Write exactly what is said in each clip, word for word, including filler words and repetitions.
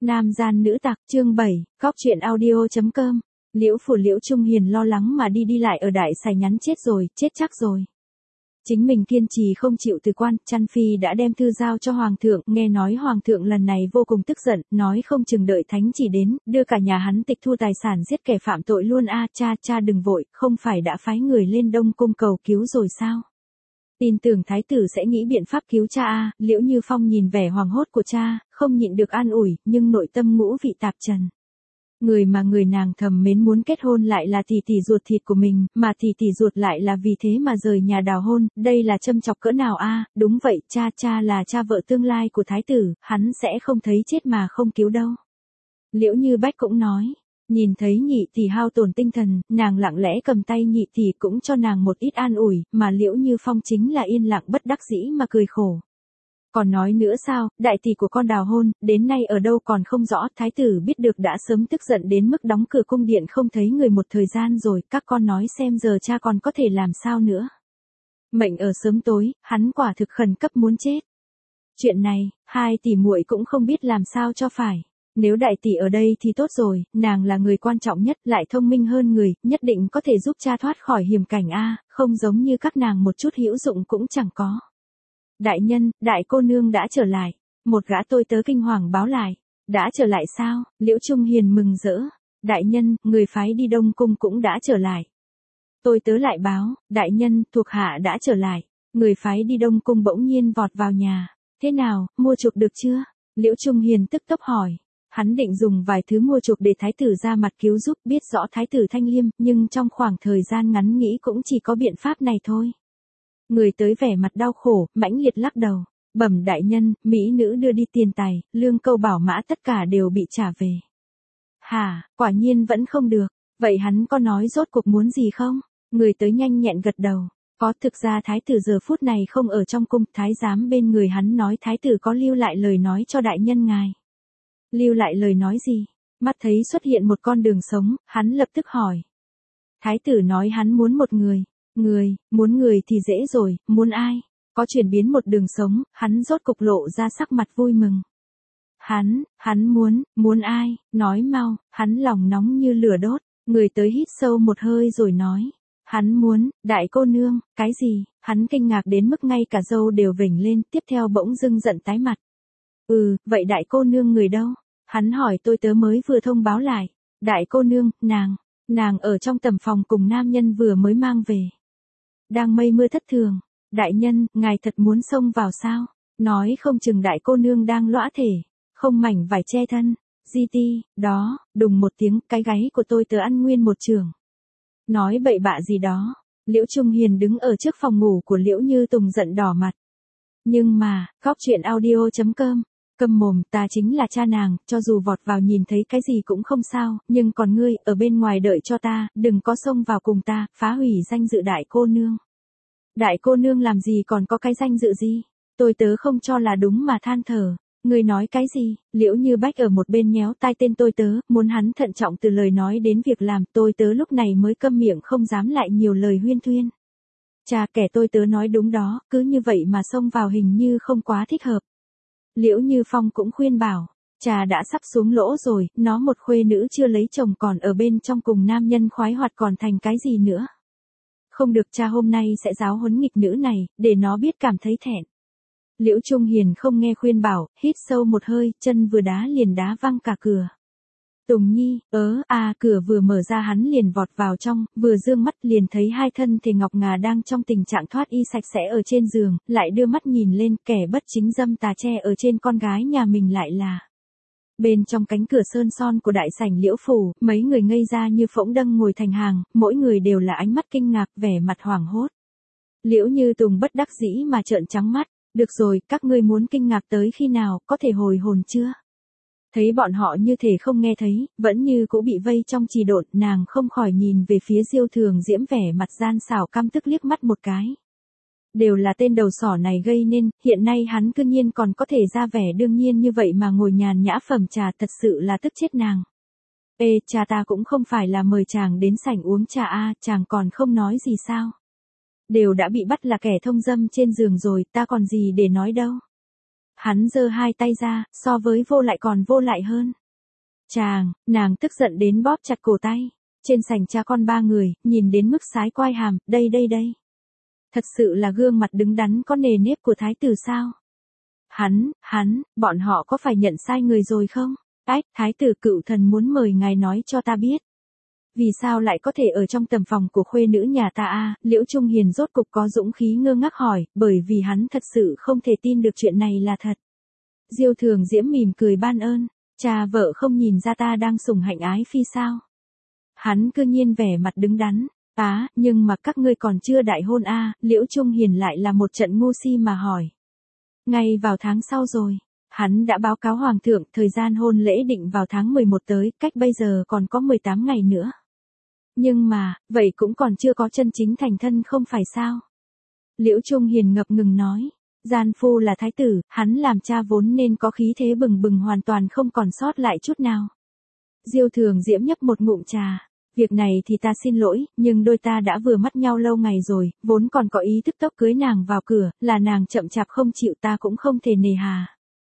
Nam gian nữ tặc, chương bảy, Cóc truyện audio chấm com. Liễu Phủ Liễu Trung Hiền lo lắng mà đi đi lại ở đại sảnh nhắn chết rồi, chết chắc rồi. Chính mình kiên trì không chịu từ quan, Trăn Phi đã đem thư giao cho Hoàng thượng, nghe nói Hoàng thượng lần này vô cùng tức giận, nói không chừng đợi thánh chỉ đến, đưa cả nhà hắn tịch thu tài sản giết kẻ phạm tội luôn a. Cha cha đừng vội, không phải đã phái người lên Đông Cung cầu cứu rồi sao? Tin tưởng thái tử sẽ nghĩ biện pháp cứu cha a. Liễu Như Phong nhìn vẻ hoảng hốt của cha, không nhịn được an ủi, nhưng nội tâm ngũ vị tạp trần. Người mà người nàng thầm mến muốn kết hôn lại là tỷ tỷ ruột thịt của mình, mà tỷ tỷ ruột lại là vì thế mà rời nhà đào hôn, đây là châm chọc cỡ nào a? Đúng vậy, cha cha là cha vợ tương lai của thái tử, hắn sẽ không thấy chết mà không cứu đâu. Liễu Như Bách cũng nói. Nhìn thấy nhị tỷ hao tổn tinh thần, nàng lặng lẽ cầm tay nhị tỷ cũng cho nàng một ít an ủi, mà Liễu Như Phong chính là yên lặng bất đắc dĩ mà cười khổ. Còn nói nữa sao, đại tỷ của con đào hôn, đến nay ở đâu còn không rõ, thái tử biết được đã sớm tức giận đến mức đóng cửa cung điện không thấy người một thời gian rồi, các con nói xem giờ cha còn có thể làm sao nữa. Mệnh ở sớm tối, hắn quả thực khẩn cấp muốn chết. Chuyện này, hai tỷ muội cũng không biết làm sao cho phải. Nếu đại tỷ ở đây thì tốt rồi, nàng là người quan trọng nhất, lại thông minh hơn người, nhất định có thể giúp cha thoát khỏi hiểm cảnh a, không giống như các nàng một chút hữu dụng cũng chẳng có. Đại nhân, đại cô nương đã trở lại. Một gã tôi tớ kinh hoàng báo lại. Đã trở lại sao? Liễu Trung Hiền mừng rỡ. Đại nhân, người phái đi Đông Cung cũng đã trở lại. Tôi tớ lại báo, đại nhân, thuộc hạ đã trở lại. Người phái đi Đông Cung bỗng nhiên vọt vào nhà. Thế nào, mua chuộc được chưa? Liễu Trung Hiền tức tốc hỏi. Hắn định dùng vài thứ mua chuộc để thái tử ra mặt cứu giúp, biết rõ thái tử thanh liêm, nhưng trong khoảng thời gian ngắn nghĩ cũng chỉ có biện pháp này thôi. Người tới vẻ mặt đau khổ, mãnh liệt lắc đầu. Bẩm đại nhân, mỹ nữ đưa đi tiền tài, lương câu bảo mã tất cả đều bị trả về. Hả, quả nhiên vẫn không được. Vậy hắn có nói rốt cuộc muốn gì không? Người tới nhanh nhẹn gật đầu. Có, thực ra thái tử giờ phút này không ở trong cung, thái giám bên người hắn nói thái tử có lưu lại lời nói cho đại nhân ngài. Lưu lại lời nói gì? Mắt thấy xuất hiện một con đường sống, hắn lập tức hỏi. Thái tử nói hắn muốn một người. Người, muốn người thì dễ rồi, muốn ai? Có chuyển biến một đường sống, hắn rốt cục lộ ra sắc mặt vui mừng. Hắn, hắn muốn, muốn ai? Nói mau, hắn lòng nóng như lửa đốt. Người tới hít sâu một hơi rồi nói. Hắn muốn, đại cô nương, cái gì? Hắn kinh ngạc đến mức ngay cả râu đều vểnh lên, tiếp theo bỗng dưng giận tái mặt. Ừ, vậy đại cô nương người đâu? Hắn hỏi tôi tớ mới vừa thông báo lại. Đại cô nương, nàng, nàng ở trong tầm phòng cùng nam nhân vừa mới mang về. Đang mây mưa thất thường. Đại nhân, ngài thật muốn xông vào sao? Nói không chừng đại cô nương đang lõa thể. Không mảnh vải che thân. Di ti, đó, đùng một tiếng, cái gáy của tôi tớ ăn nguyên một trường. Nói bậy bạ gì đó. Liễu Trung Hiền đứng ở trước phòng ngủ của Liễu Như Tùng giận đỏ mặt. Nhưng mà, Cóc truyện audio chấm com. Câm mồm, ta chính là cha nàng, cho dù vọt vào nhìn thấy cái gì cũng không sao, nhưng còn ngươi, ở bên ngoài đợi cho ta, đừng có xông vào cùng ta, phá hủy danh dự đại cô nương. Đại cô nương làm gì còn có cái danh dự gì? Tôi tớ không cho là đúng mà than thở. Ngươi nói cái gì? Liễu Như Bách ở một bên nhéo tai tên tôi tớ, muốn hắn thận trọng từ lời nói đến việc làm, tôi tớ lúc này mới câm miệng không dám lại nhiều lời huyên thuyên. Chà, kẻ tôi tớ nói đúng đó, cứ như vậy mà xông vào hình như không quá thích hợp. Liễu Như Phong cũng khuyên bảo, trà đã sắp xuống lỗ rồi, nó một khuê nữ chưa lấy chồng còn ở bên trong cùng nam nhân khoái hoạt còn thành cái gì nữa. Không được, cha hôm nay sẽ giáo huấn nghịch nữ này, để nó biết cảm thấy thẹn. Liễu Trung Hiền không nghe khuyên bảo, hít sâu một hơi, chân vừa đá liền đá văng cả cửa. Tùng Nhi, ớ, à, cửa vừa mở ra hắn liền vọt vào trong, vừa dương mắt liền thấy hai thân thể ngọc ngà đang trong tình trạng thoát y sạch sẽ ở trên giường, lại đưa mắt nhìn lên, kẻ bất chính dâm tà che ở trên con gái nhà mình lại là. Bên trong cánh cửa sơn son của đại sảnh Liễu Phủ, mấy người ngây ra như phỗng đâng ngồi thành hàng, mỗi người đều là ánh mắt kinh ngạc, vẻ mặt hoảng hốt. Liễu Như Tùng bất đắc dĩ mà trợn trắng mắt, được rồi, các ngươi muốn kinh ngạc tới khi nào, có thể hồi hồn chưa? Thấy bọn họ như thể không nghe thấy, vẫn như cũ bị vây trong trì độn, nàng không khỏi nhìn về phía Diêu Thường Diễm vẻ mặt gian xảo căm tức liếc mắt một cái. Đều là tên đầu sỏ này gây nên, hiện nay hắn cư nhiên còn có thể ra vẻ đương nhiên như vậy mà ngồi nhàn nhã phẩm trà, thật sự là tức chết nàng. Ê, cha ta cũng không phải là mời chàng đến sảnh uống trà a, chàng còn không nói gì sao? Đều đã bị bắt là kẻ thông dâm trên giường rồi, ta còn gì để nói đâu. Hắn giơ hai tay ra, so với vô lại còn vô lại hơn. Chàng, nàng tức giận đến bóp chặt cổ tay. Trên sảnh cha con ba người, nhìn đến mức sái quai hàm, đây đây đây. Thật sự là gương mặt đứng đắn có nề nếp của thái tử sao? Hắn, hắn, bọn họ có phải nhận sai người rồi không? Ách, thái tử cựu thần muốn mời ngài nói cho ta biết. Vì sao lại có thể ở trong tầm phòng của khuê nữ nhà ta a? Liễu Trung Hiền rốt cục có dũng khí ngơ ngác hỏi, bởi vì hắn thật sự không thể tin được chuyện này là thật. Diêu Thường Diễm mỉm cười ban ơn, cha vợ không nhìn ra ta đang sủng hạnh ái phi sao? Hắn cư nhiên vẻ mặt đứng đắn, á, nhưng mà các ngươi còn chưa đại hôn a? Liễu Trung Hiền lại là một trận ngu si mà hỏi. Ngay vào tháng sau rồi, hắn đã báo cáo hoàng thượng, thời gian hôn lễ định vào tháng mười một tới, cách bây giờ còn có mười tám ngày nữa. Nhưng mà, vậy cũng còn chưa có chân chính thành thân không phải sao? Liễu Trung Hiền ngập ngừng nói, gian phu là thái tử, hắn làm cha vốn nên có khí thế bừng bừng hoàn toàn không còn sót lại chút nào. Diêu Thường Diễm nhấp một ngụm trà, việc này thì ta xin lỗi, nhưng đôi ta đã vừa mắt nhau lâu ngày rồi, vốn còn có ý tức tốc cưới nàng vào cửa, là nàng chậm chạp không chịu ta cũng không thể nề hà.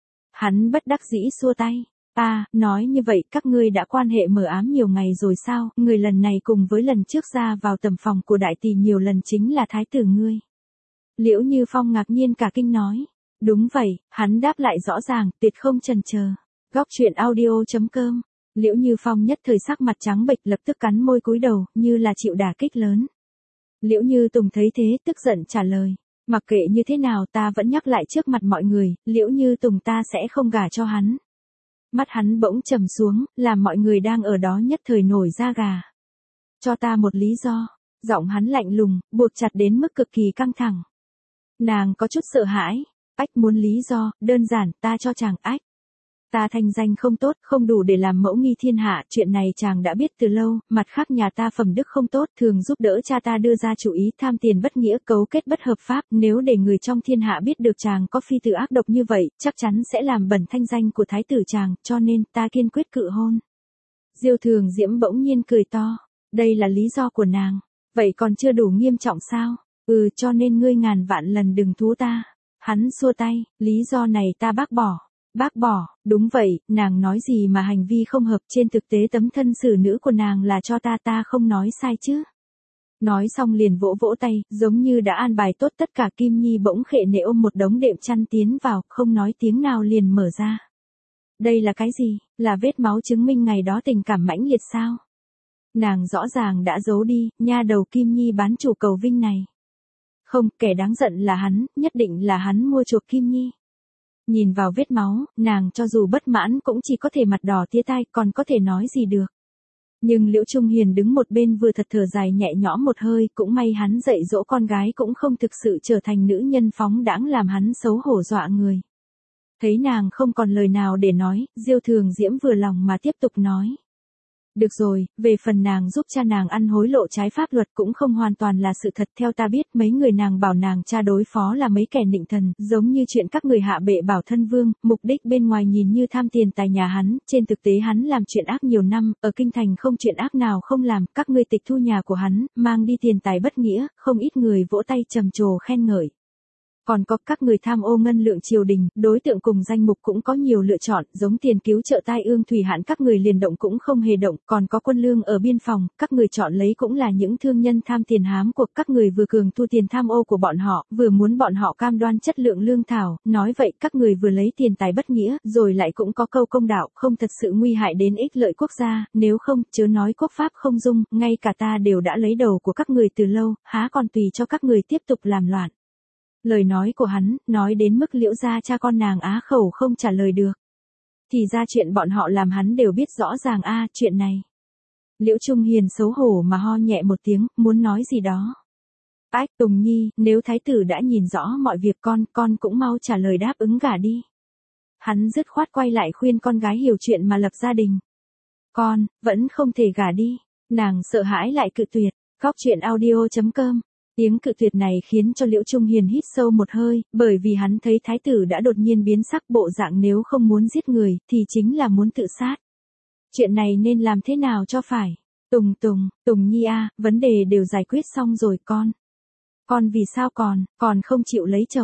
Hắn bất đắc dĩ xua tay. À, nói như vậy các ngươi đã quan hệ mờ ám nhiều ngày rồi sao? Người lần này cùng với lần trước ra vào tầm phòng của đại tỷ nhiều lần chính là thái tử ngươi. Liễu Như Phong ngạc nhiên cả kinh nói. Đúng vậy, hắn đáp lại rõ ràng, tuyệt không chần chờ. Góc truyện audio chấm com. Liễu Như Phong nhất thời sắc mặt trắng bệch lập tức cắn môi cúi đầu, như là chịu đả kích lớn. Liễu Như Tùng thấy thế tức giận trả lời. Mặc kệ như thế nào ta vẫn nhắc lại trước mặt mọi người, Liễu Như Tùng ta sẽ không gả cho hắn. Mắt hắn bỗng trầm xuống, làm mọi người đang ở đó nhất thời nổi da gà. Cho ta một lý do, giọng hắn lạnh lùng, buộc chặt đến mức cực kỳ căng thẳng. Nàng có chút sợ hãi, ách muốn lý do, đơn giản, ta cho chàng ách. Ta thanh danh không tốt, không đủ để làm mẫu nghi thiên hạ, chuyện này chàng đã biết từ lâu, mặt khác nhà ta phẩm đức không tốt, thường giúp đỡ cha ta đưa ra chủ ý tham tiền bất nghĩa, cấu kết bất hợp pháp, nếu để người trong thiên hạ biết được chàng có phi tử ác độc như vậy, chắc chắn sẽ làm bẩn thanh danh của thái tử chàng, cho nên ta kiên quyết cự hôn. Diêu Thường Diễm bỗng nhiên cười to, đây là lý do của nàng, vậy còn chưa đủ nghiêm trọng sao? Ừ, cho nên ngươi ngàn vạn lần đừng thú ta. Hắn xua tay, lý do này ta bác bỏ. Bác bỏ, đúng vậy, nàng nói gì mà hành vi không hợp, trên thực tế tấm thân xử nữ của nàng là cho ta, ta không nói sai chứ. Nói xong liền vỗ vỗ tay, giống như đã an bài tốt tất cả. Kim Nhi bỗng khệ nệ ôm một đống đệm chăn tiến vào, không nói tiếng nào liền mở ra. Đây là cái gì, là vết máu chứng minh ngày đó tình cảm mãnh liệt sao? Nàng rõ ràng đã giấu đi, nha đầu Kim Nhi bán chủ cầu vinh này. Không, kẻ đáng giận là hắn, nhất định là hắn mua chuộc Kim Nhi. Nhìn vào vết máu, nàng cho dù bất mãn cũng chỉ có thể mặt đỏ tía tai, còn có thể nói gì được. Nhưng Liễu Trung Hiền đứng một bên vừa thật thở dài nhẹ nhõm một hơi, cũng may hắn dạy dỗ con gái cũng không thực sự trở thành nữ nhân phóng đãng làm hắn xấu hổ dọa người. Thấy nàng không còn lời nào để nói, Diêu Thường Diễm vừa lòng mà tiếp tục nói. Được rồi, về phần nàng giúp cha nàng ăn hối lộ trái pháp luật cũng không hoàn toàn là sự thật. Theo ta biết mấy người nàng bảo nàng cha đối phó là mấy kẻ nịnh thần, giống như chuyện các người hạ bệ bảo thân vương, mục đích bên ngoài nhìn như tham tiền tài nhà hắn, trên thực tế hắn làm chuyện ác nhiều năm, ở kinh thành không chuyện ác nào không làm, các ngươi tịch thu nhà của hắn, mang đi tiền tài bất nghĩa, không ít người vỗ tay trầm trồ khen ngợi. Còn có các người tham ô ngân lượng triều đình, đối tượng cùng danh mục cũng có nhiều lựa chọn, giống tiền cứu trợ tai ương thủy hạn các người liền động cũng không hề động, còn có quân lương ở biên phòng, các người chọn lấy cũng là những thương nhân tham tiền hám cuộc, các người vừa cường thu tiền tham ô của bọn họ, vừa muốn bọn họ cam đoan chất lượng lương thảo, nói vậy các người vừa lấy tiền tài bất nghĩa, rồi lại cũng có câu công đạo, không thật sự nguy hại đến ích lợi quốc gia, nếu không, chớ nói quốc pháp không dung, ngay cả ta đều đã lấy đầu của các người từ lâu, há còn tùy cho các người tiếp tục làm loạn. Lời nói của hắn, nói đến mức Liễu gia cha con nàng á khẩu không trả lời được. Thì ra chuyện bọn họ làm hắn đều biết rõ ràng a, chuyện này. Liễu Trung Hiền xấu hổ mà ho nhẹ một tiếng, muốn nói gì đó. Ách, Tùng Nhi, nếu thái tử đã nhìn rõ mọi việc con, con cũng mau trả lời đáp ứng gả đi. Hắn dứt khoát quay lại khuyên con gái hiểu chuyện mà lập gia đình. Con, vẫn không thể gả đi. Nàng sợ hãi lại cự tuyệt. Góc truyện audio chấm com. Tiếng cự tuyệt này khiến cho Liễu Trung Hiền hít sâu một hơi, bởi vì hắn thấy thái tử đã đột nhiên biến sắc, bộ dạng nếu không muốn giết người, thì chính là muốn tự sát. Chuyện này nên làm thế nào cho phải? Tùng Tùng, Tùng Nhi a, vấn đề đều giải quyết xong rồi con. Con vì sao còn, còn không chịu lấy chồng?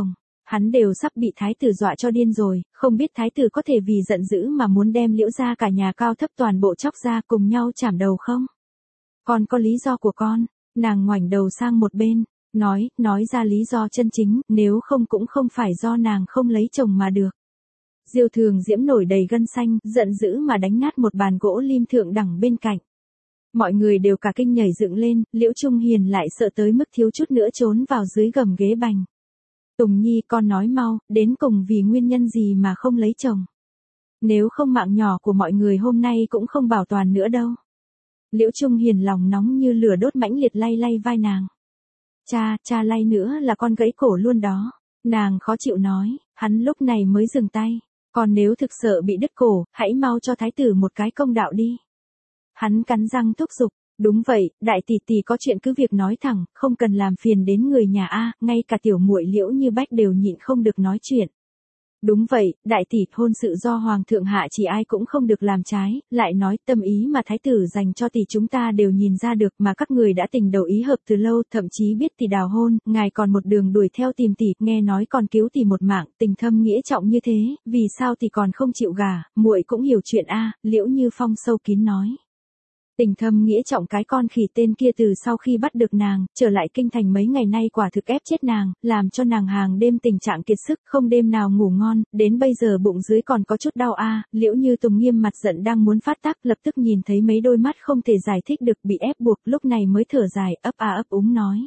Hắn đều sắp bị thái tử dọa cho điên rồi, không biết thái tử có thể vì giận dữ mà muốn đem Liễu gia cả nhà cao thấp toàn bộ chóc ra cùng nhau chảm đầu không? Con có lý do của con, nàng ngoảnh đầu sang một bên, nói, nói ra lý do chân chính, nếu không cũng không phải do nàng không lấy chồng mà được. Diêu Thường Diễm nổi đầy gân xanh, giận dữ mà đánh nát một bàn gỗ lim thượng đẳng bên cạnh. Mọi người đều cả kinh nhảy dựng lên, Liễu Trung Hiền lại sợ tới mức thiếu chút nữa trốn vào dưới gầm ghế bành. Tùng Nhi, con nói mau, đến cùng vì nguyên nhân gì mà không lấy chồng? Nếu không mạng nhỏ của mọi người hôm nay cũng không bảo toàn nữa đâu. Liễu Trung Hiền lòng nóng như lửa đốt mãnh liệt lay lay vai nàng. Cha, cha lay nữa là con gãy cổ luôn đó. Nàng khó chịu nói, hắn lúc này mới dừng tay. Còn nếu thực sợ bị đứt cổ, hãy mau cho thái tử một cái công đạo đi. Hắn cắn răng thúc giục, đúng vậy, đại tỷ tỷ có chuyện cứ việc nói thẳng, không cần làm phiền đến người nhà a, ngay cả tiểu muội Liễu Như Bách đều nhịn không được nói chuyện. Đúng vậy, đại tỷ, hôn sự do hoàng thượng hạ chỉ ai cũng không được làm trái, lại nói tâm ý mà thái tử dành cho tỷ chúng ta đều nhìn ra được mà các người đã tình đầu ý hợp từ lâu, thậm chí biết tỷ đào hôn, ngài còn một đường đuổi theo tìm tỷ, nghe nói còn cứu tỷ một mạng, tình thâm nghĩa trọng như thế, vì sao tỷ còn không chịu gả, muội cũng hiểu chuyện a, Liễu Như Phong sâu kín nói. Tình thâm nghĩa trọng cái con khỉ tên kia từ sau khi bắt được nàng, trở lại kinh thành mấy ngày nay quả thực ép chết nàng, làm cho nàng hàng đêm tình trạng kiệt sức, không đêm nào ngủ ngon, đến bây giờ bụng dưới còn có chút đau a. Liễu Như Tùng nghiêm mặt giận đang muốn phát tác, lập tức nhìn thấy mấy đôi mắt không thể giải thích được bị ép buộc, lúc này mới thở dài, ấp a ấp úng nói.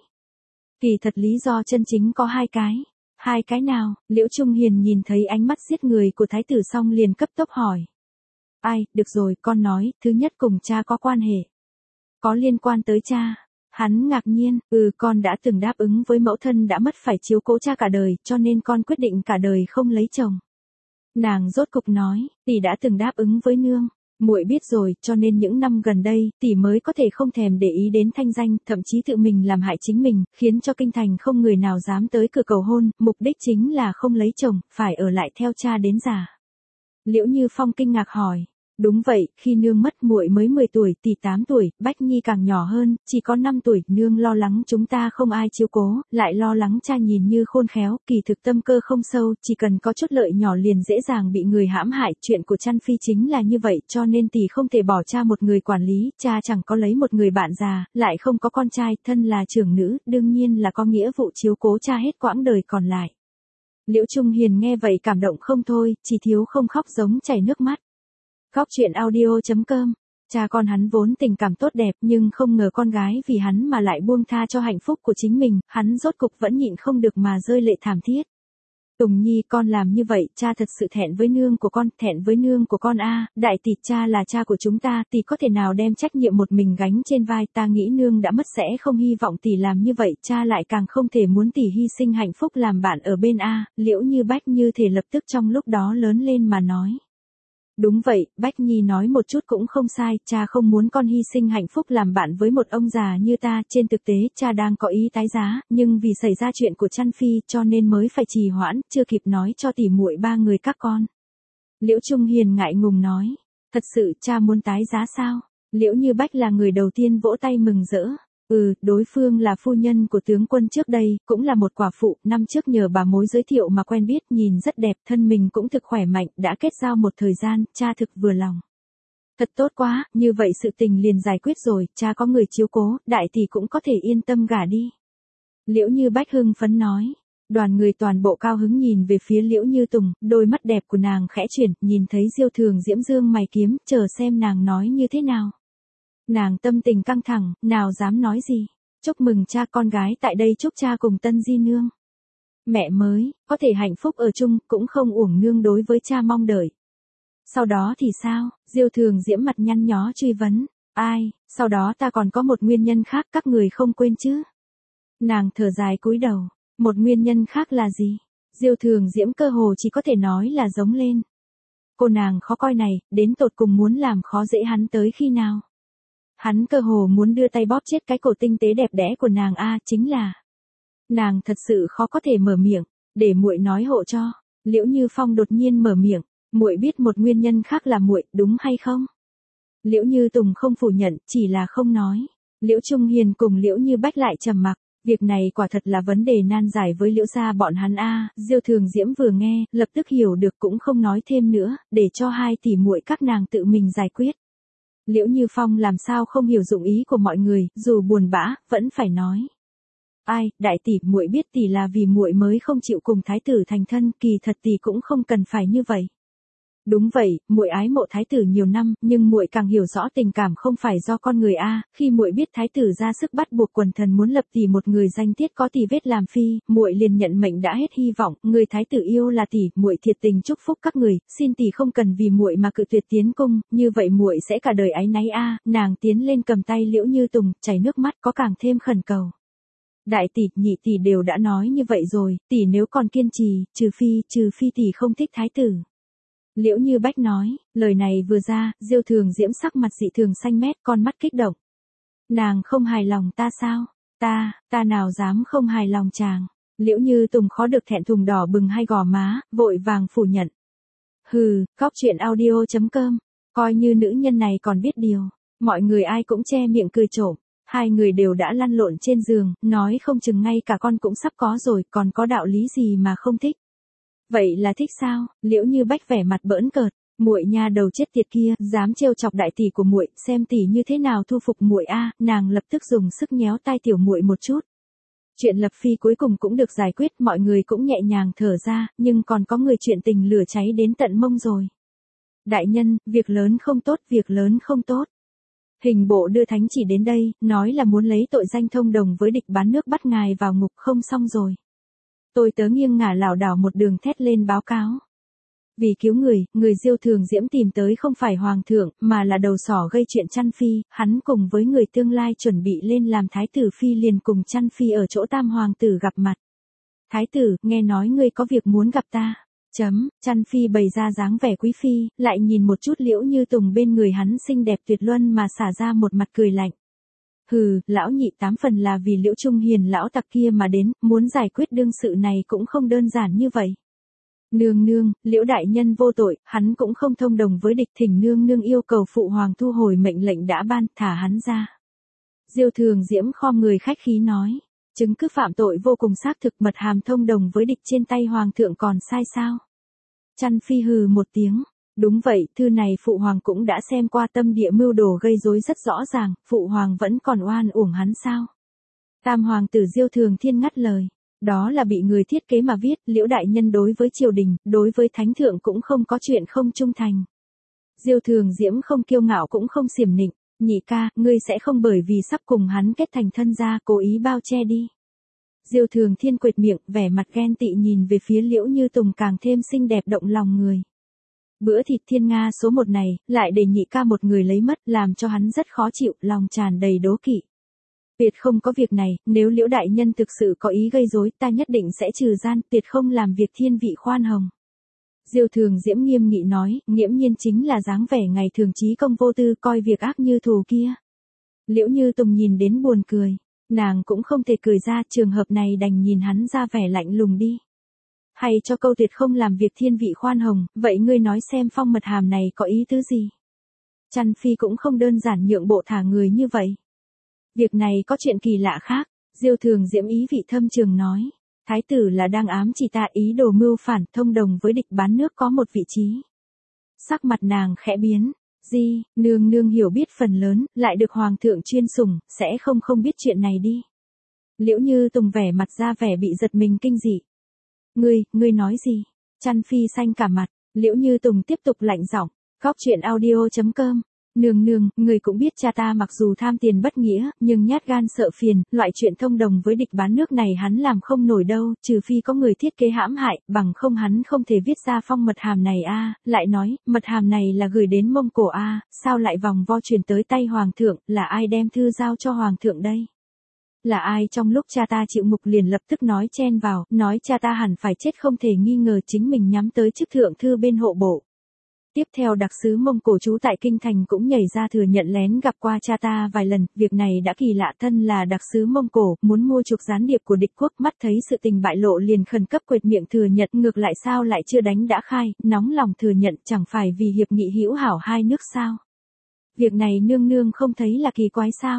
Kỳ thật lý do chân chính có hai cái. Hai cái nào? Liễu Trung Hiền nhìn thấy ánh mắt giết người của thái tử xong liền cấp tốc hỏi. Ai, được rồi, con nói, thứ nhất cùng cha có quan hệ. Có liên quan tới cha. Hắn ngạc nhiên, ừ con đã từng đáp ứng với mẫu thân đã mất phải chiếu cố cha cả đời, cho nên con quyết định cả đời không lấy chồng. Nàng rốt cục nói, tỷ đã từng đáp ứng với nương. Muội biết rồi, cho nên những năm gần đây, tỷ mới có thể không thèm để ý đến thanh danh, thậm chí tự mình làm hại chính mình, khiến cho kinh thành không người nào dám tới cửa cầu hôn, mục đích chính là không lấy chồng, phải ở lại theo cha đến già. Liễu Như Phong kinh ngạc hỏi. Đúng vậy, khi nương mất muội mới mười tuổi, tỷ tám tuổi, Bách Nhi càng nhỏ hơn, chỉ có năm tuổi, nương lo lắng chúng ta không ai chiếu cố, lại lo lắng cha nhìn như khôn khéo, kỳ thực tâm cơ không sâu, chỉ cần có chút lợi nhỏ liền dễ dàng bị người hãm hại, chuyện của Trăn Phi chính là như vậy, cho nên tỷ không thể bỏ cha một người quản lý, cha chẳng có lấy một người bạn già, lại không có con trai, thân là trưởng nữ, đương nhiên là có nghĩa vụ chiếu cố cha hết quãng đời còn lại. Liễu Trung Hiền nghe vậy cảm động không thôi, chỉ thiếu không khóc giống chảy nước mắt. Khóc chuyện audio chấm com. Cha con hắn vốn tình cảm tốt đẹp nhưng không ngờ con gái vì hắn mà lại buông tha cho hạnh phúc của chính mình, hắn rốt cục vẫn nhịn không được mà rơi lệ thảm thiết. Tùng Nhi, con làm như vậy, cha thật sự thẹn với nương của con, thẹn với nương của con a, đại tỷ, cha là cha của chúng ta, tỷ có thể nào đem trách nhiệm một mình gánh trên vai, ta nghĩ nương đã mất sẽ không hy vọng tỷ làm như vậy, cha lại càng không thể muốn tỷ hy sinh hạnh phúc làm bạn ở bên a. Liễu Như Bách như thể lập tức trong lúc đó lớn lên mà nói. Đúng vậy, Bách Nhi nói một chút cũng không sai, cha không muốn con hy sinh hạnh phúc làm bạn với một ông già như ta, trên thực tế, cha đang có ý tái giá, nhưng vì xảy ra chuyện của Trăn Phi, cho nên mới phải trì hoãn, chưa kịp nói cho tỉ muội ba người các con. Liễu Trung Hiền ngại ngùng nói, thật sự cha muốn tái giá sao? Liễu Như Bách là người đầu tiên vỗ tay mừng rỡ. Ừ, đối phương là phu nhân của tướng quân trước đây, cũng là một quả phụ, năm trước nhờ bà mối giới thiệu mà quen biết, nhìn rất đẹp, thân mình cũng thực khỏe mạnh, đã kết giao một thời gian, cha thực vừa lòng. Thật tốt quá, như vậy sự tình liền giải quyết rồi, cha có người chiếu cố, đại tỷ cũng có thể yên tâm gả đi. Liễu Như Bách hưng phấn nói. Đoàn người toàn bộ cao hứng nhìn về phía Liễu Như Tùng, đôi mắt đẹp của nàng khẽ chuyển, nhìn thấy Diêu Thường Diễm dương mày kiếm, chờ xem nàng nói như thế nào. Nàng tâm tình căng thẳng, nào dám nói gì. Chúc mừng cha, con gái tại đây chúc cha cùng Tân Di nương. Mẹ mới, có thể hạnh phúc ở chung, cũng không uổng nương đối với cha mong đợi. Sau đó thì sao? Diêu Thường Diễm mặt nhăn nhó truy vấn. Ai, sau đó ta còn có một nguyên nhân khác các người không quên chứ? Nàng thở dài cúi đầu. Một nguyên nhân khác là gì? Diêu Thường Diễm cơ hồ chỉ có thể nói là giống lên. Cô nàng khó coi này, đến tột cùng muốn làm khó dễ hắn tới khi nào? Hắn cơ hồ muốn đưa tay bóp chết cái cổ tinh tế đẹp đẽ của nàng a, chính là. Nàng thật sự khó có thể mở miệng, để muội nói hộ cho. Liễu Như Phong đột nhiên mở miệng, muội biết một nguyên nhân khác là muội, đúng hay không? Liễu Như Tùng không phủ nhận, chỉ là không nói. Liễu Trung Hiền cùng Liễu Như Bách lại trầm mặc. Việc này quả thật là vấn đề nan giải với Liễu gia bọn hắn a. Diêu Thường Diễm vừa nghe, lập tức hiểu được cũng không nói thêm nữa, để cho hai tỷ muội các nàng tự mình giải quyết. Liễu Như Phong làm sao không hiểu dụng ý của mọi người, dù buồn bã, vẫn phải nói. Ai, đại tỷ, muội biết tỷ là vì muội mới không chịu cùng thái tử thành thân, kỳ thật tỷ cũng không cần phải như vậy. Đúng vậy, muội ái mộ thái tử nhiều năm, nhưng muội càng hiểu rõ tình cảm không phải do con người a, khi muội biết thái tử ra sức bắt buộc quần thần muốn lập tỷ một người danh tiết có tỷ vết làm phi, muội liền nhận mệnh đã hết hy vọng, người thái tử yêu là tỷ, muội thiệt tình chúc phúc các người, xin tỷ không cần vì muội mà cự tuyệt tiến cung, như vậy muội sẽ cả đời áy náy a. Nàng tiến lên cầm tay Liễu Như Tùng, chảy nước mắt có càng thêm khẩn cầu. Đại tỷ, nhị tỷ đều đã nói như vậy rồi, tỷ nếu còn kiên trì, trừ phi, trừ phi tỷ không thích thái tử. Liễu Như Bách nói, lời này vừa ra, Diêu Thường Diễm sắc mặt dị thường xanh mét, con mắt kích động. Nàng không hài lòng ta sao? Ta, ta nào dám không hài lòng chàng. Liễu Như Tùng khó được thẹn thùng đỏ bừng hai gò má, vội vàng phủ nhận. Hừ, cóc truyện audio chấm com, coi như nữ nhân này còn biết điều. Mọi người ai cũng che miệng cười trộm. Hai người đều đã lăn lộn trên giường, nói không chừng ngay cả con cũng sắp có rồi, còn có đạo lý gì mà không thích. Vậy là thích sao? Liễu Như Bách vẻ mặt bỡn cợt, muội nha đầu chết tiệt kia, dám trêu chọc đại tỷ của muội, xem tỷ như thế nào thu phục muội a. Nàng lập tức dùng sức nhéo tai tiểu muội một chút. Chuyện lập phi cuối cùng cũng được giải quyết, mọi người cũng nhẹ nhàng thở ra, nhưng còn có người chuyện tình lửa cháy đến tận mông rồi. Đại nhân, việc lớn không tốt, việc lớn không tốt. Hình bộ đưa thánh chỉ đến đây, nói là muốn lấy tội danh thông đồng với địch bán nước bắt ngài vào ngục, không xong rồi. Tôi tớ nghiêng ngả lảo đảo một đường thét lên báo cáo. Vì cứu người, người Diêu Thường Diễm tìm tới không phải hoàng thượng, mà là đầu sỏ gây chuyện Chăn Phi, hắn cùng với người tương lai chuẩn bị lên làm thái tử phi liền cùng Chăn Phi ở chỗ tam hoàng tử gặp mặt. Thái tử, nghe nói ngươi có việc muốn gặp ta. Chấm, Chăn Phi bày ra dáng vẻ quý phi, lại nhìn một chút Liễu Như Tùng bên người hắn xinh đẹp tuyệt luân mà xả ra một mặt cười lạnh. Hừ, lão nhị tám phần là vì Liễu Trung Hiền lão tặc kia mà đến, muốn giải quyết đương sự này cũng không đơn giản như vậy. Nương nương, Liễu đại nhân vô tội, hắn cũng không thông đồng với địch, thỉnh nương nương yêu cầu phụ hoàng thu hồi mệnh lệnh đã ban, thả hắn ra. Diêu Thường Diễm khom người khách khí nói, chứng cứ phạm tội vô cùng xác thực, mật hàm thông đồng với địch trên tay hoàng thượng còn sai sao? Chăn Phi hừ một tiếng. Đúng vậy, thư này phụ hoàng cũng đã xem qua, tâm địa mưu đồ gây rối rất rõ ràng, phụ hoàng vẫn còn oan uổng hắn sao? Tam hoàng tử Diêu Thường Thiên ngắt lời, đó là bị người thiết kế mà viết, Liễu đại nhân đối với triều đình, đối với thánh thượng cũng không có chuyện không trung thành. Diêu Thường Diễm không kiêu ngạo cũng không xiểm nịnh, nhị ca, ngươi sẽ không bởi vì sắp cùng hắn kết thành thân gia cố ý bao che đi. Diêu Thường Thiên quệt miệng, vẻ mặt ghen tị nhìn về phía Liễu Như Tùng càng thêm xinh đẹp động lòng người. Bữa thịt thiên nga số một này, lại để nhị ca một người lấy mất, làm cho hắn rất khó chịu, lòng tràn đầy đố kỵ. Tuyệt không có việc này, nếu Liễu đại nhân thực sự có ý gây rối, ta nhất định sẽ trừ gian, tuyệt không làm việc thiên vị khoan hồng. Diêu Thường Diễm nghiêm nghị nói, nghiễm nhiên chính là dáng vẻ ngày thường chí công vô tư, coi việc ác như thù kia. Liễu Như Tùng nhìn đến buồn cười, nàng cũng không thể cười ra, trường hợp này đành nhìn hắn ra vẻ lạnh lùng đi. Hay cho câu tuyệt không làm việc thiên vị khoan hồng, vậy ngươi nói xem phong mật hàm này có ý tứ gì? Chăn Phi cũng không đơn giản nhượng bộ thả người như vậy. Việc này có chuyện kỳ lạ khác, Diêu Thường Diễm ý vị thâm trường nói. Thái tử là đang ám chỉ ta, ý đồ mưu phản, thông đồng với địch bán nước có một vị trí. Sắc mặt nàng khẽ biến, di, nương nương hiểu biết phần lớn, lại được hoàng thượng chuyên sủng, sẽ không không biết chuyện này đi. Liễu Như Tùng vẻ mặt ra vẻ bị giật mình kinh dị. Ngươi, ngươi nói gì? Chăn Phi xanh cả mặt, Liễu Như Tùng tiếp tục lạnh giọng, cóc truyện audio chấm com. Nương nương, người cũng biết cha ta mặc dù tham tiền bất nghĩa, nhưng nhát gan sợ phiền, loại chuyện thông đồng với địch bán nước này hắn làm không nổi đâu, trừ phi có người thiết kế hãm hại, bằng không hắn không thể viết ra phong mật hàm này a. Lại nói, mật hàm này là gửi đến Mông Cổ a, sao lại vòng vo truyền tới tay hoàng thượng, là ai đem thư giao cho hoàng thượng đây? Là ai trong lúc cha ta chịu ngục liền lập tức nói chen vào, nói cha ta hẳn phải chết không thể nghi ngờ, chính mình nhắm tới chức thượng thư bên hộ bộ. Tiếp theo đặc sứ Mông Cổ trú tại Kinh Thành cũng nhảy ra thừa nhận lén gặp qua cha ta vài lần, việc này đã kỳ lạ, thân là đặc sứ Mông Cổ, muốn mua chuộc gián điệp của địch quốc, mắt thấy sự tình bại lộ liền khẩn cấp quệt miệng thừa nhận, ngược lại sao lại chưa đánh đã khai, nóng lòng thừa nhận, chẳng phải vì hiệp nghị hữu hảo hai nước sao? Việc này nương nương không thấy là kỳ quái sao?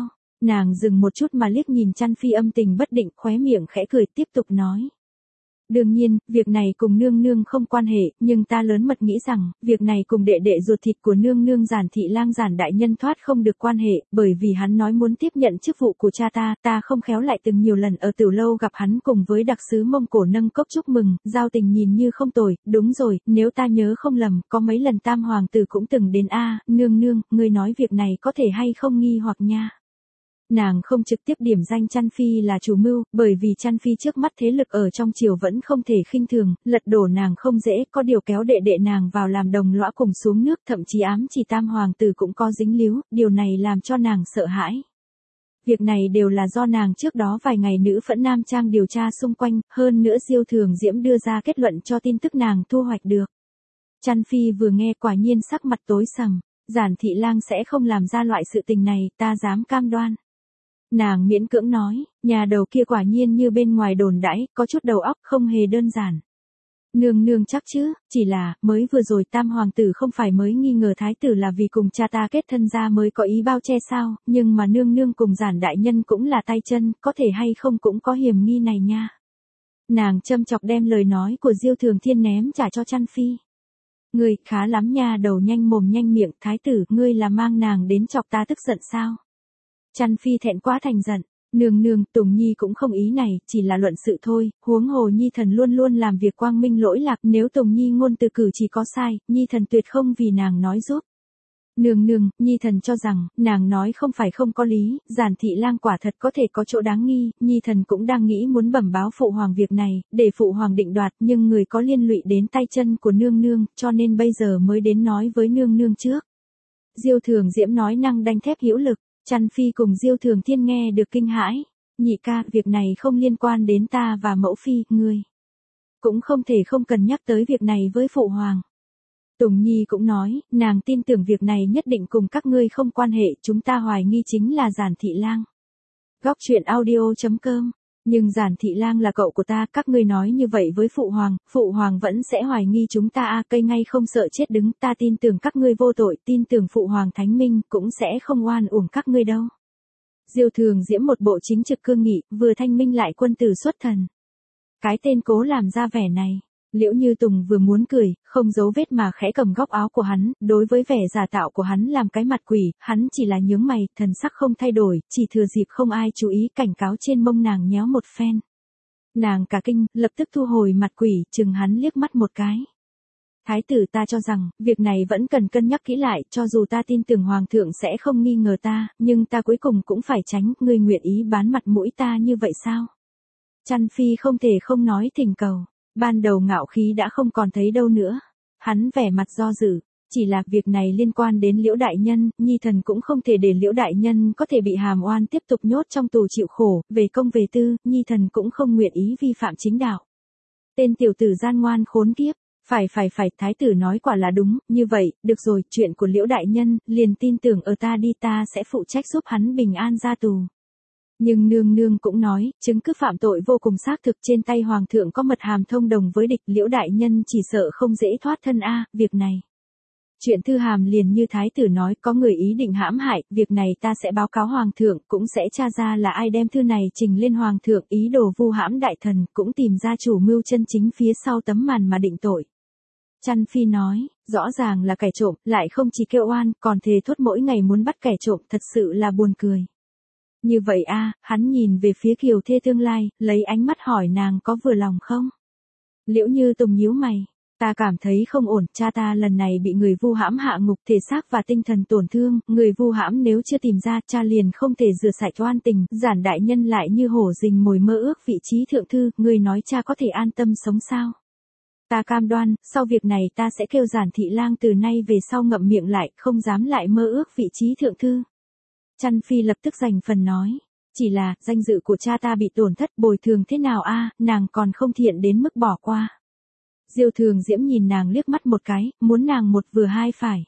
Nàng dừng một chút mà liếc nhìn Chăn Phi âm tình bất định, khóe miệng khẽ cười tiếp tục nói. Đương nhiên, việc này cùng nương nương không quan hệ, nhưng ta lớn mật nghĩ rằng, việc này cùng đệ đệ ruột thịt của nương nương Giản Thị Lang Giản đại nhân thoát không được quan hệ, bởi vì hắn nói muốn tiếp nhận chức vụ của cha ta, ta không khéo lại từng nhiều lần ở Tiểu Lâu gặp hắn cùng với đặc sứ Mông Cổ nâng cốc chúc mừng, giao tình nhìn như không tồi, đúng rồi, nếu ta nhớ không lầm, có mấy lần Tam hoàng tử cũng từng đến a, nương nương, ngươi nói việc này có thể hay không nghi hoặc nha. Nàng không trực tiếp điểm danh Chăn Phi là chủ mưu, bởi vì Chăn Phi trước mắt thế lực ở trong triều vẫn không thể khinh thường, lật đổ nàng không dễ, có điều kéo đệ đệ nàng vào làm đồng lõa cùng xuống nước, thậm chí ám chỉ Tam hoàng tử cũng có dính líu, điều này làm cho nàng sợ hãi. Việc này đều là do nàng trước đó vài ngày nữ Phẫn Nam Trang điều tra xung quanh, hơn nữa Diêu Thường Diễm đưa ra kết luận cho tin tức nàng thu hoạch được. Chăn Phi vừa nghe quả nhiên sắc mặt tối sầm, Giản Thị Lang sẽ không làm ra loại sự tình này, ta dám cam đoan. Nàng miễn cưỡng nói, nhà đầu kia quả nhiên như bên ngoài đồn đãi, có chút đầu óc không hề đơn giản. Nương nương chắc chứ, chỉ là, mới vừa rồi Tam hoàng tử không phải mới nghi ngờ thái tử là vì cùng cha ta kết thân ra mới có ý bao che sao, nhưng mà nương nương cùng Giản đại nhân cũng là tay chân, có thể hay không cũng có hiểm nghi này nha. Nàng châm chọc đem lời nói của Diêu Thường Thiên ném trả cho Chăn Phi. Ngươi, khá lắm nha, đầu nhanh mồm nhanh miệng, thái tử, ngươi là mang nàng đến chọc ta tức giận sao? Chăn Phi thẹn quá thành giận, nương nương, Tùng Nhi cũng không ý này, chỉ là luận sự thôi, huống hồ Nhi thần luôn luôn làm việc quang minh lỗi lạc, nếu Tùng Nhi ngôn từ cử chỉ có sai, Nhi thần tuyệt không vì nàng nói giúp. Nương nương, Nhi thần cho rằng, nàng nói không phải không có lý, Giản Thị Lang quả thật có thể có chỗ đáng nghi, Nhi thần cũng đang nghĩ muốn bẩm báo phụ hoàng việc này, để phụ hoàng định đoạt, nhưng người có liên lụy đến tay chân của nương nương, cho nên bây giờ mới đến nói với nương nương trước. Diêu Thường Diễm nói năng đanh thép hữu lực. Chăn Phi cùng Diêu Thường Thiên nghe được kinh hãi, nhị ca, việc này không liên quan đến ta và mẫu phi, ngươi cũng không thể không cần nhắc tới việc này với phụ hoàng. Tùng Nhi cũng nói, nàng tin tưởng việc này nhất định cùng các ngươi không quan hệ, chúng ta hoài nghi chính là Giản Thị Lang. Góc truyện audio chấm com. Nhưng Giản Thị Lang là cậu của ta, các ngươi nói như vậy với phụ hoàng, phụ hoàng vẫn sẽ hoài nghi chúng ta a, cây ngay không sợ chết đứng, ta tin tưởng các ngươi vô tội, tin tưởng phụ hoàng thánh minh, cũng sẽ không oan uổng các ngươi đâu. Diêu Thường Diễm một bộ chính trực cương nghị, vừa thanh minh lại quân tử xuất thần. Cái tên cố làm ra vẻ này. Liễu Như Tùng vừa muốn cười, không giấu vết mà khẽ cầm góc áo của hắn, đối với vẻ giả tạo của hắn làm cái mặt quỷ, hắn chỉ là nhướng mày, thần sắc không thay đổi, chỉ thừa dịp không ai chú ý cảnh cáo trên mông nàng nhéo một phen. Nàng cả kinh, lập tức thu hồi mặt quỷ, chừng hắn liếc mắt một cái. Thái tử, ta cho rằng, việc này vẫn cần cân nhắc kỹ lại, cho dù ta tin tưởng hoàng thượng sẽ không nghi ngờ ta, nhưng ta cuối cùng cũng phải tránh, ngươi nguyện ý bán mặt mũi ta như vậy sao? Chăn Phi không thể không nói thỉnh cầu. Ban đầu ngạo khí đã không còn thấy đâu nữa. Hắn vẻ mặt do dự, chỉ là việc này liên quan đến Liễu đại nhân, Nhi thần cũng không thể để Liễu đại nhân có thể bị hàm oan tiếp tục nhốt trong tù chịu khổ, về công về tư, Nhi thần cũng không nguyện ý vi phạm chính đạo. Tên tiểu tử gian ngoan khốn kiếp, phải phải phải, thái tử nói quả là đúng, như vậy, được rồi, chuyện của Liễu đại nhân, liền tin tưởng ở ta đi, ta sẽ phụ trách giúp hắn bình an ra tù. Nhưng nương nương cũng nói, chứng cứ phạm tội vô cùng xác thực, trên tay hoàng thượng có mật hàm thông đồng với địch, Liễu đại nhân chỉ sợ không dễ thoát thân a, việc này. Chuyện thư hàm liền như thái tử nói, có người ý định hãm hại, việc này ta sẽ báo cáo hoàng thượng, cũng sẽ tra ra là ai đem thư này trình lên hoàng thượng, ý đồ vu hãm đại thần, cũng tìm ra chủ mưu chân chính phía sau tấm màn mà định tội. Chăn Phi nói, rõ ràng là kẻ trộm, lại không chỉ kêu oan, còn thề thốt mỗi ngày muốn bắt kẻ trộm, thật sự là buồn cười. Như vậy a, hắn nhìn về phía Kiều Thê tương lai, lấy ánh mắt hỏi nàng có vừa lòng không? Liễu Như Tùng nhíu mày, ta cảm thấy không ổn, cha ta lần này bị người vu hãm hạ ngục, thể xác và tinh thần tổn thương, người vu hãm nếu chưa tìm ra, cha liền không thể rửa sạch oan tình, Giản đại nhân lại như hổ rình mồi mơ ước vị trí thượng thư, người nói cha có thể an tâm sống sao? Ta cam đoan, sau việc này ta sẽ kêu Giản Thị Lang từ nay về sau ngậm miệng lại, không dám lại mơ ước vị trí thượng thư. Chăn Phi lập tức giành phần nói, chỉ là, danh dự của cha ta bị tổn thất, bồi thường thế nào a, nàng còn không thiện đến mức bỏ qua. Diêu Thường Diễm nhìn nàng liếc mắt một cái, muốn nàng một vừa hai phải.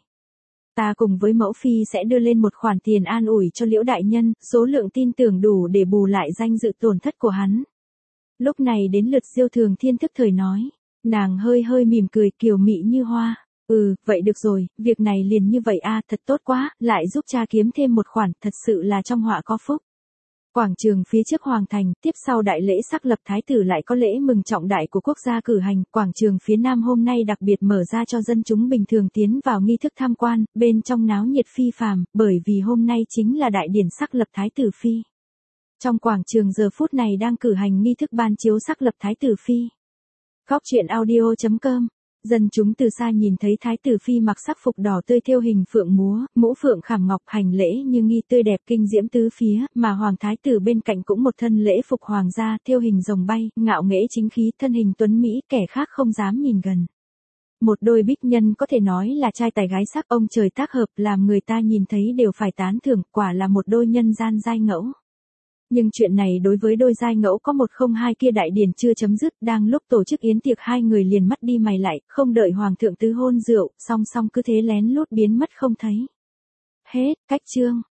Ta cùng với mẫu phi sẽ đưa lên một khoản tiền an ủi cho Liễu đại nhân, số lượng tin tưởng đủ để bù lại danh dự tổn thất của hắn. Lúc này đến lượt Diêu Thường Thiên thức thời nói, nàng hơi hơi mỉm cười kiều mị như hoa. Ừ, vậy được rồi, việc này liền như vậy a, thật tốt quá, lại giúp cha kiếm thêm một khoản, thật sự là trong họa có phúc. Quảng trường phía trước Hoàng thành, tiếp sau đại lễ sắc lập thái tử lại có lễ mừng trọng đại của quốc gia cử hành, quảng trường phía nam hôm nay đặc biệt mở ra cho dân chúng bình thường tiến vào nghi thức tham quan, bên trong náo nhiệt phi phàm, bởi vì hôm nay chính là đại điển sắc lập thái tử phi. Trong quảng trường giờ phút này đang cử hành nghi thức ban chiếu sắc lập thái tử phi. Góc truyện audio chấm com. Dân chúng từ xa nhìn thấy thái tử phi mặc sắc phục đỏ tươi thêu hình phượng múa, mũ phượng khảm ngọc hành lễ như nghi tươi đẹp kinh diễm tứ phía, mà hoàng thái tử bên cạnh cũng một thân lễ phục hoàng gia thêu hình rồng bay, ngạo nghễ chính khí, thân hình tuấn mỹ, kẻ khác không dám nhìn gần. Một đôi bích nhân có thể nói là trai tài gái sắc, ông trời tác hợp, làm người ta nhìn thấy đều phải tán thưởng, quả là một đôi nhân gian giai ngẫu. Nhưng chuyện này đối với đôi giai ngẫu có một không hai kia đại điển chưa chấm dứt, đang lúc tổ chức yến tiệc hai người liền mắt đi mày lại, không đợi hoàng thượng tứ hôn rượu, song song cứ thế lén lút biến mất không thấy. Hết, cách chương.